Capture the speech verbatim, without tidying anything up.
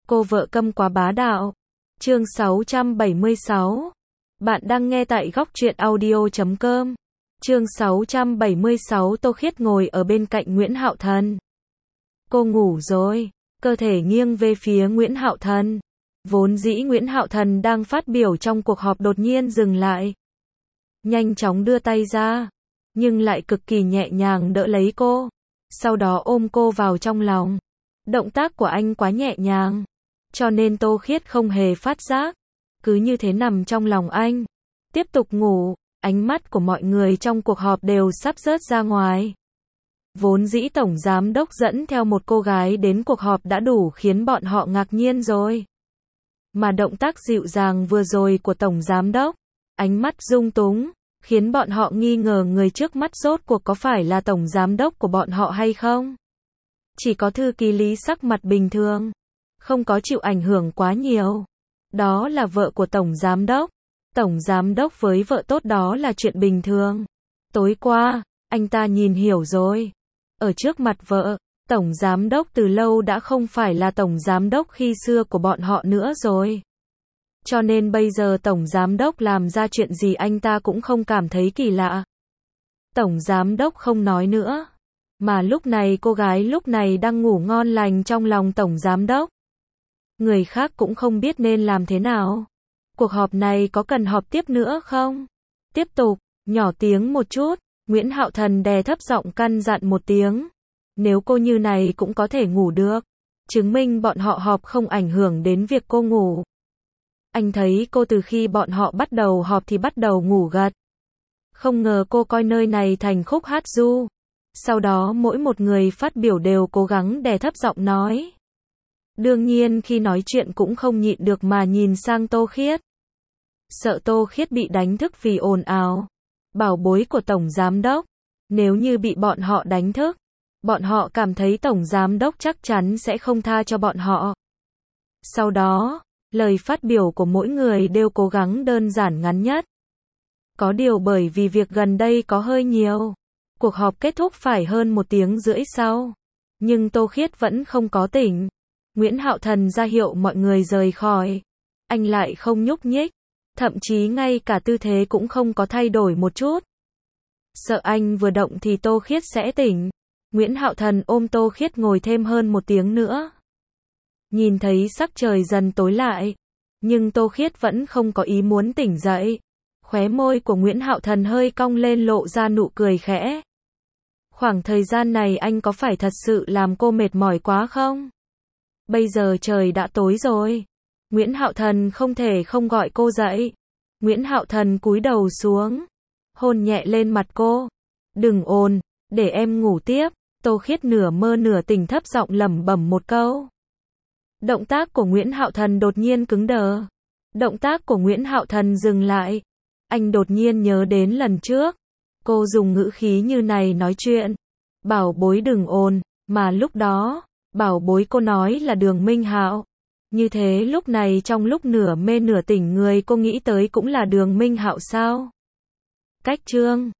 Cô vợ câm quá bá đạo. Chương sáu trăm bảy mươi sáu. Bạn đang nghe tại góc truyện audio chấm com. Chương sáu trăm bảy mươi sáu. Tô Khiết ngồi ở bên cạnh Nguyễn Hạo Thần. Cô ngủ rồi, cơ thể nghiêng về phía Nguyễn Hạo Thần. Vốn dĩ Nguyễn Hạo Thần đang phát biểu trong cuộc họp đột nhiên dừng lại. Nhanh chóng đưa tay ra, nhưng lại cực kỳ nhẹ nhàng đỡ lấy cô. Sau đó ôm cô vào trong lòng. Động tác của anh quá nhẹ nhàng, cho nên Tô Khiết không hề phát giác. Cứ như thế nằm trong lòng anh, tiếp tục ngủ. Ánh mắt của mọi người trong cuộc họp đều sắp rớt ra ngoài. Vốn dĩ Tổng Giám Đốc dẫn theo một cô gái đến cuộc họp đã đủ khiến bọn họ ngạc nhiên rồi. Mà động tác dịu dàng vừa rồi của Tổng Giám Đốc, ánh mắt dung túng, khiến bọn họ nghi ngờ người trước mắt rốt cuộc có phải là Tổng Giám Đốc của bọn họ hay không. Chỉ có thư ký Lý sắc mặt bình thường, không có chịu ảnh hưởng quá nhiều. Đó là vợ của Tổng Giám Đốc. Tổng Giám Đốc với vợ tốt đó là chuyện bình thường. Tối qua, anh ta nhìn hiểu rồi. Ở trước mặt vợ, Tổng Giám Đốc từ lâu đã không phải là Tổng Giám Đốc khi xưa của bọn họ nữa rồi. Cho nên bây giờ Tổng Giám Đốc làm ra chuyện gì anh ta cũng không cảm thấy kỳ lạ. Tổng Giám Đốc không nói nữa. Mà lúc này cô gái lúc này đang ngủ ngon lành trong lòng Tổng Giám Đốc. Người khác cũng không biết nên làm thế nào. Cuộc họp này có cần họp tiếp nữa không? Tiếp tục, nhỏ tiếng một chút. Nguyễn Hạo Thần đè thấp giọng căn dặn một tiếng. Nếu cô như này cũng có thể ngủ được, chứng minh bọn họ họp không ảnh hưởng đến việc cô ngủ. Anh thấy cô từ khi bọn họ bắt đầu họp thì bắt đầu ngủ gật. Không ngờ cô coi nơi này thành khúc hát ru. Sau đó mỗi một người phát biểu đều cố gắng đè thấp giọng nói. Đương nhiên khi nói chuyện cũng không nhịn được mà nhìn sang Tô Khiết. Sợ Tô Khiết bị đánh thức vì ồn ào. Bảo bối của Tổng Giám Đốc. Nếu như bị bọn họ đánh thức, bọn họ cảm thấy Tổng Giám Đốc chắc chắn sẽ không tha cho bọn họ. Sau đó, lời phát biểu của mỗi người đều cố gắng đơn giản ngắn nhất. Có điều bởi vì việc gần đây có hơi nhiều, cuộc họp kết thúc phải hơn một tiếng rưỡi sau. Nhưng Tô Khiết vẫn không có tỉnh. Nguyễn Hạo Thần ra hiệu mọi người rời khỏi. Anh lại không nhúc nhích. Thậm chí ngay cả tư thế cũng không có thay đổi một chút. Sợ anh vừa động thì Tô Khiết sẽ tỉnh. Nguyễn Hạo Thần ôm Tô Khiết ngồi thêm hơn một tiếng nữa. Nhìn thấy sắc trời dần tối lại, nhưng Tô Khiết vẫn không có ý muốn tỉnh dậy. Khóe môi của Nguyễn Hạo Thần hơi cong lên lộ ra nụ cười khẽ. Khoảng thời gian này anh có phải thật sự làm cô mệt mỏi quá không? Bây giờ trời đã tối rồi. Nguyễn Hạo Thần không thể không gọi cô dậy. Nguyễn Hạo Thần cúi đầu xuống, hôn nhẹ lên mặt cô. Đừng ồn, để em ngủ tiếp. Tô Khiết nửa mơ nửa tỉnh thấp giọng lẩm bẩm một câu. Động tác của Nguyễn Hạo Thần đột nhiên cứng đờ. Động tác của Nguyễn Hạo Thần dừng lại. Anh đột nhiên nhớ đến lần trước. Cô dùng ngữ khí như này nói chuyện. Bảo bối đừng ồn, mà lúc đó, bảo bối cô nói là Đường Minh Hạo. Như thế lúc này trong lúc nửa mê nửa tỉnh người cô nghĩ tới cũng là Đường Minh Hạo sao? Cách chương